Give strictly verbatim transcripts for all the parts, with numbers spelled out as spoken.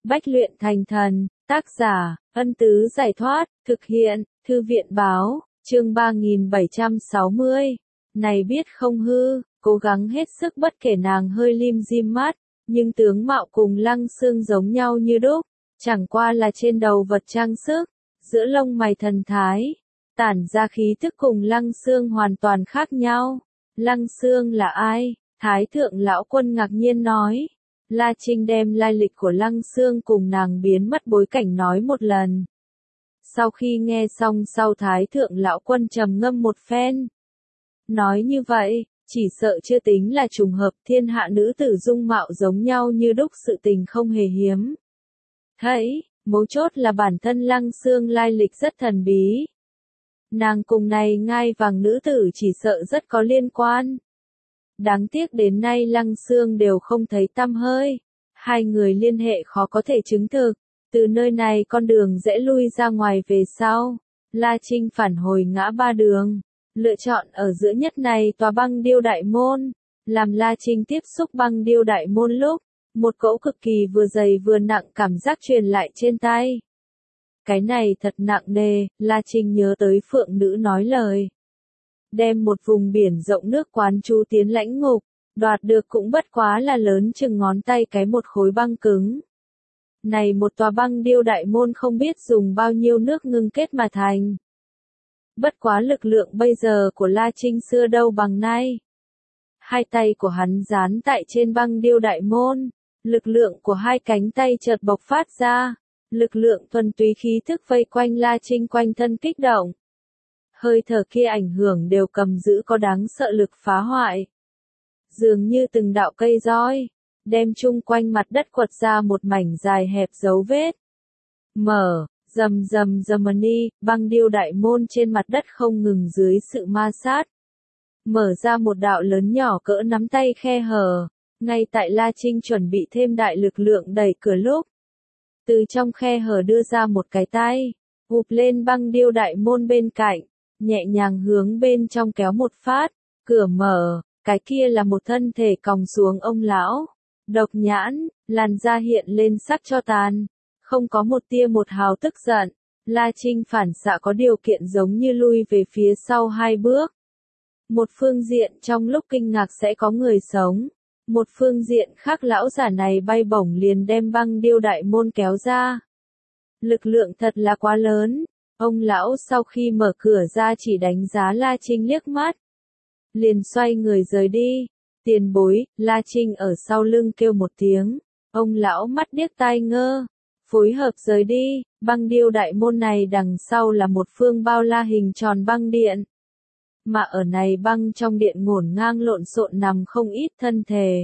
Bách luyện thành thần, tác giả, Ân Tứ Giải Thoát, thực hiện, Thư viện Báo, chương ba nghìn bảy trăm sáu mươi. Này biết không hư, cố gắng hết sức bất kể nàng hơi lim dim mắt, nhưng tướng mạo cùng Lăng Xương giống nhau như đúc, chẳng qua là trên đầu vật trang sức, giữa lông mày thần thái, tản ra khí thức cùng Lăng Xương hoàn toàn khác nhau. Lăng Xương là ai? Thái thượng lão quân ngạc nhiên nói. La Trinh đem lai lịch của Lăng Xương cùng nàng biến mất bối cảnh nói một lần. Sau khi nghe xong sau Thái thượng lão quân trầm ngâm một phen. Nói như vậy, chỉ sợ chưa tính là trùng hợp, thiên hạ nữ tử dung mạo giống nhau như đúc sự tình không hề hiếm. Thấy, mấu chốt là bản thân Lăng Xương lai lịch rất thần bí. Nàng cùng này ngai vàng nữ tử chỉ sợ rất có liên quan. Đáng tiếc đến nay Lăng Xương đều không thấy tăm hơi. Hai người liên hệ khó có thể chứng thực. Từ nơi này con đường dễ lui ra ngoài về sau. La Trinh phản hồi ngã ba đường. Lựa chọn ở giữa nhất này tòa băng điêu đại môn. Làm La Trinh tiếp xúc băng điêu đại môn lúc. Một cỗ cực kỳ vừa dày vừa nặng cảm giác truyền lại trên tay. Cái này thật nặng nề, La Trinh nhớ tới phượng nữ nói lời. Đem một vùng biển rộng nước quán chú tiến lãnh ngục, đoạt được cũng bất quá là lớn chừng ngón tay cái một khối băng cứng. Này một tòa băng điêu đại môn không biết dùng bao nhiêu nước ngưng kết mà thành. Bất quá lực lượng bây giờ của La Trinh xưa đâu bằng nay. Hai tay của hắn dán tại trên băng điêu đại môn, lực lượng của hai cánh tay chợt bộc phát ra, lực lượng thuần túy khí thức vây quanh La Trinh quanh thân kích động. Hơi thở kia ảnh hưởng đều cầm giữ có đáng sợ lực phá hoại. Dường như từng đạo cây roi, đem chung quanh mặt đất quật ra một mảnh dài hẹp dấu vết. Mở, rầm rầm rầm-ni, băng điêu đại môn trên mặt đất không ngừng dưới sự ma sát. Mở ra một đạo lớn nhỏ cỡ nắm tay khe hở, ngay tại La Trinh chuẩn bị thêm đại lực lượng đẩy cửa lúc. Từ trong khe hở đưa ra một cái tay, ụp lên băng điêu đại môn bên cạnh. Nhẹ nhàng hướng bên trong kéo một phát, cửa mở, cái kia là một thân thể còng xuống ông lão. Độc nhãn, làn da hiện lên sắc cho tàn, không có một tia một hào tức giận. La Trinh phản xạ có điều kiện giống như lui về phía sau hai bước. Một phương diện trong lúc kinh ngạc sẽ có người sống, một phương diện khác lão giả này bay bổng liền đem băng điêu đại môn kéo ra. Lực lượng thật là quá lớn. Ông lão sau khi mở cửa ra chỉ đánh giá La Trinh liếc mắt. Liền xoay người rời đi. Tiền bối, La Trinh ở sau lưng kêu một tiếng. Ông lão mắt điếc tai ngơ. Phối hợp rời đi, băng điêu đại môn này đằng sau là một phương bao la hình tròn băng điện. Mà ở này băng trong điện ngổn ngang lộn xộn nằm không ít thân thể.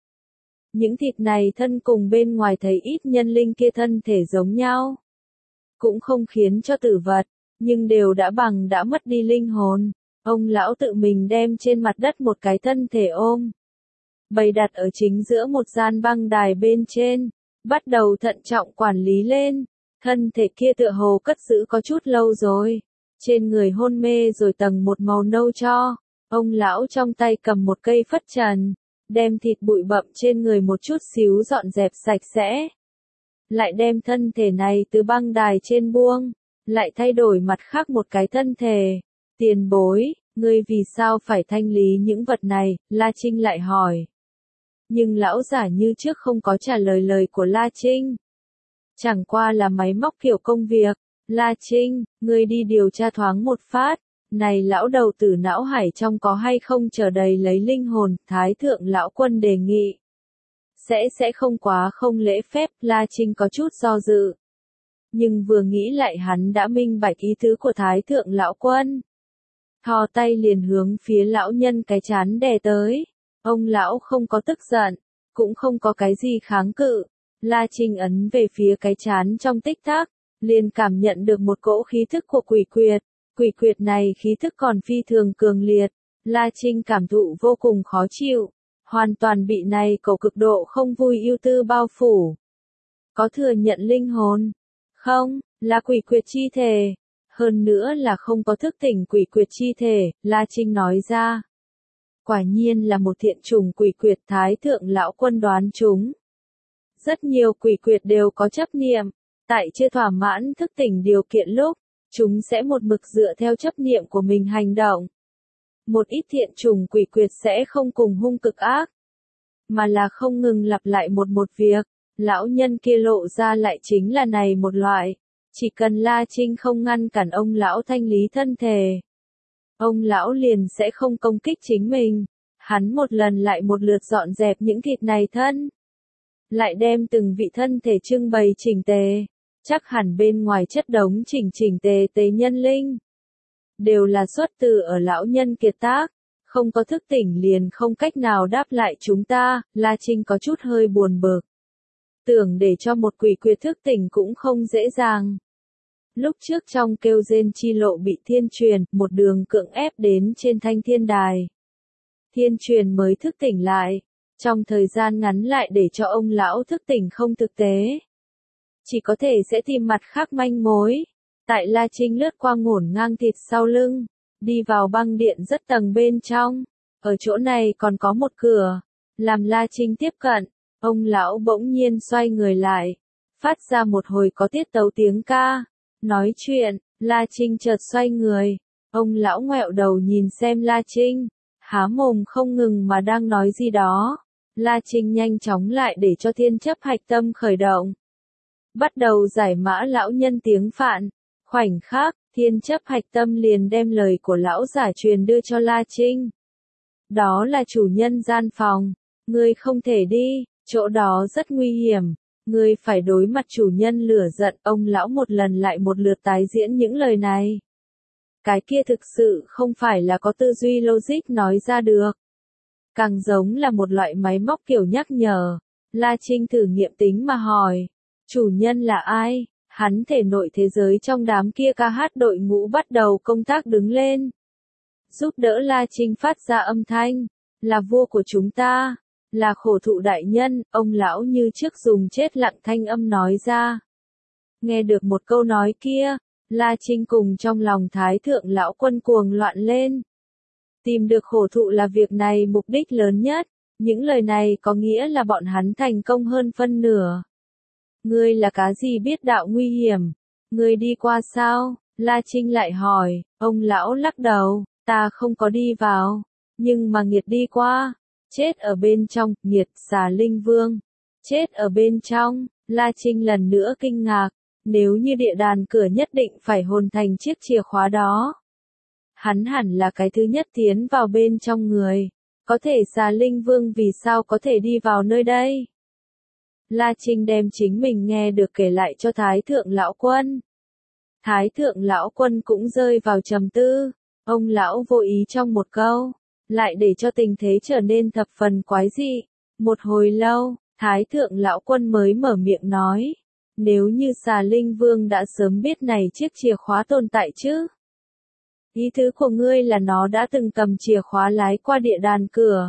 Những thịt này thân cùng bên ngoài thấy ít nhân linh kia thân thể giống nhau. Cũng không khiến cho tử vật, nhưng đều đã bằng đã mất đi linh hồn. Ông lão tự mình đem trên mặt đất một cái thân thể ôm, bày đặt ở chính giữa một gian băng đài bên trên, bắt đầu thận trọng quản lý lên. Thân thể kia tựa hồ cất giữ có chút lâu rồi, trên người hôn mê rồi tầng một màu nâu cho. Ông lão trong tay cầm một cây phất trần, đem thịt bụi bặm trên người một chút xíu dọn dẹp sạch sẽ. Lại đem thân thể này từ băng đài trên buông, lại thay đổi mặt khác một cái thân thể. Tiền bối, ngươi vì sao phải thanh lý những vật này? La Trinh lại hỏi. Nhưng lão giả như trước không có trả lời lời của La Trinh. Chẳng qua là máy móc kiểu công việc. La Trinh, ngươi đi điều tra thoáng một phát. Này lão đầu tử não hải trong có hay không chờ đầy lấy linh hồn? Thái thượng lão quân đề nghị. Sẽ sẽ không quá không lễ phép, La Trinh có chút do dự. Nhưng vừa nghĩ lại hắn đã minh bạch ý tứ của Thái thượng lão quân. Thò tay liền hướng phía lão nhân cái chán đè tới. Ông lão không có tức giận, cũng không có cái gì kháng cự. La Trinh ấn về phía cái chán trong tích tắc, liền cảm nhận được một cỗ khí thức của quỷ quyệt. Quỷ quyệt này khí thức còn phi thường cường liệt. La Trinh cảm thụ vô cùng khó chịu. Hoàn toàn bị này cổ cực độ không vui ưu tư bao phủ. Có thừa nhận linh hồn? Không, là quỷ quyệt chi thể. Hơn nữa là không có thức tỉnh quỷ quyệt chi thể, La Trinh nói ra. Quả nhiên là một thiện trùng quỷ quyệt. Thái thượng lão quân đoán chúng. Rất nhiều quỷ quyệt đều có chấp niệm, tại chưa thỏa mãn thức tỉnh điều kiện lúc, chúng sẽ một mực dựa theo chấp niệm của mình hành động. Một ít thiện trùng quỷ quyệt sẽ không cùng hung cực ác, mà là không ngừng lặp lại một một việc. Lão nhân kia lộ ra lại chính là này một loại. Chỉ cần La Trinh không ngăn cản ông lão thanh lý thân thể, ông lão liền sẽ không công kích chính mình. Hắn một lần lại một lượt dọn dẹp những thịt này thân, lại đem từng vị thân thể trưng bày chỉnh tề. Chắc hẳn bên ngoài chất đống chỉnh chỉnh tề tề nhân linh, đều là xuất từ ở lão nhân kiệt tác, không có thức tỉnh liền không cách nào đáp lại chúng ta. La Trinh có chút hơi buồn bực. Tưởng để cho một quỷ quyệt thức tỉnh cũng không dễ dàng. Lúc trước trong kêu rên chi lộ bị thiên truyền, một đường cưỡng ép đến trên thanh thiên đài. Thiên truyền mới thức tỉnh lại, trong thời gian ngắn lại để cho ông lão thức tỉnh không thực tế. Chỉ có thể sẽ tìm mặt khác manh mối. Tại La Trinh lướt qua ngổn ngang thịt sau lưng, đi vào băng điện rất tầng bên trong. Ở chỗ này còn có một cửa, làm La Trinh tiếp cận. Ông lão bỗng nhiên xoay người lại, phát ra một hồi có tiết tấu tiếng ca. Nói chuyện, La Trinh chợt xoay người. Ông lão ngoẹo đầu nhìn xem La Trinh, há mồm không ngừng mà đang nói gì đó. La Trinh nhanh chóng lại để cho thiên chấp hạch tâm khởi động. Bắt đầu giải mã lão nhân tiếng Phạn. Khoảnh khắc, thiên chấp hạch tâm liền đem lời của lão giả truyền đưa cho La Trinh. Đó là chủ nhân gian phòng. Ngươi không thể đi, chỗ đó rất nguy hiểm. Ngươi phải đối mặt chủ nhân lửa giận. Ông lão một lần lại một lượt tái diễn những lời này. Cái kia thực sự không phải là có tư duy logic nói ra được. Càng giống là một loại máy móc kiểu nhắc nhở. La Trinh thử nghiệm tính mà hỏi. Chủ nhân là ai? Hắn thể nội thế giới trong đám kia ca hát đội ngũ bắt đầu công tác đứng lên. Giúp đỡ La Trinh phát ra âm thanh. Là vua của chúng ta. Là khổ thụ đại nhân. Ông lão như trước dùng chết lặng thanh âm nói ra. Nghe được một câu nói kia, La Trinh cùng trong lòng thái thượng lão quân cuồng loạn lên. Tìm được khổ thụ là việc này mục đích lớn nhất. Những lời này có nghĩa là bọn hắn thành công hơn phân nửa. Ngươi là cá gì biết đạo nguy hiểm? Ngươi đi qua sao? La Trinh lại hỏi. Ông lão lắc đầu. Ta không có đi vào. Nhưng mà nghiệt đi qua. Chết ở bên trong. Nghiệt xà linh vương. Chết ở bên trong. La Trinh lần nữa kinh ngạc. Nếu như địa đàn cửa nhất định phải hồn thành chiếc chìa khóa đó. Hắn hẳn là cái thứ nhất tiến vào bên trong người. Có thể xà linh vương vì sao có thể đi vào nơi đây? La Trinh đem chính mình nghe được kể lại cho Thái Thượng Lão Quân. Thái Thượng Lão Quân cũng rơi vào trầm tư. Ông lão vô ý trong một câu, lại để cho tình thế trở nên thập phần quái dị. Một hồi lâu, Thái Thượng Lão Quân mới mở miệng nói. Nếu như xà linh vương đã sớm biết này chiếc chìa khóa tồn tại chứ? Ý tứ của ngươi là nó đã từng cầm chìa khóa lái qua địa đàn cửa.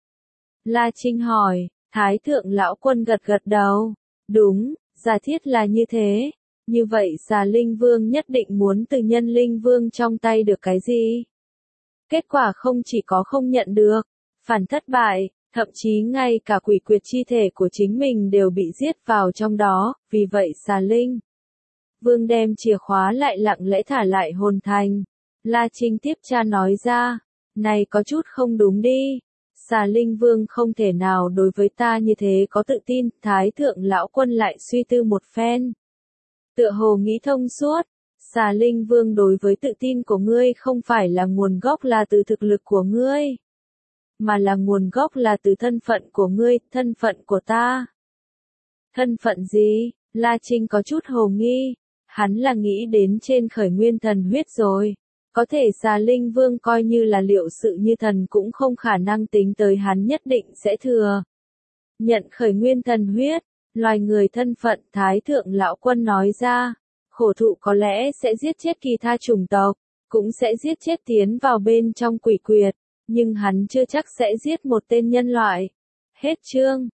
La Trinh hỏi. Thái Thượng Lão Quân gật gật đầu. Đúng, giả thiết là như thế. Như vậy xà linh vương nhất định muốn từ nhân linh vương trong tay được cái gì? Kết quả không chỉ có không nhận được, phản thất bại, thậm chí ngay cả quỷ quyệt chi thể của chính mình đều bị giết vào trong đó. Vì vậy xà linh vương đem chìa khóa lại lặng lẽ thả lại hồn thành. La Trinh tiếp tra nói ra. Này có chút không đúng đi. Xà linh vương không thể nào đối với ta như thế có tự tin. Thái Thượng Lão Quân lại suy tư một phen. Tựa hồ nghĩ thông suốt. Xà linh vương đối với tự tin của ngươi không phải là nguồn gốc là từ thực lực của ngươi, mà là nguồn gốc là từ thân phận của ngươi, thân phận của ta. Thân phận gì? La Trinh có chút hồ nghi. Hắn là nghĩ đến trên khởi nguyên thần huyết rồi. Có thể xà linh vương coi như là liệu sự như thần cũng không khả năng tính tới hắn nhất định sẽ thừa nhận khởi nguyên thần huyết. Loài người thân phận. Thái Thượng Lão Quân nói ra. Khổ thụ có lẽ sẽ giết chết kỳ tha chủng tộc, cũng sẽ giết chết tiến vào bên trong quỷ quyệt, nhưng hắn chưa chắc sẽ giết một tên nhân loại. Hết chương.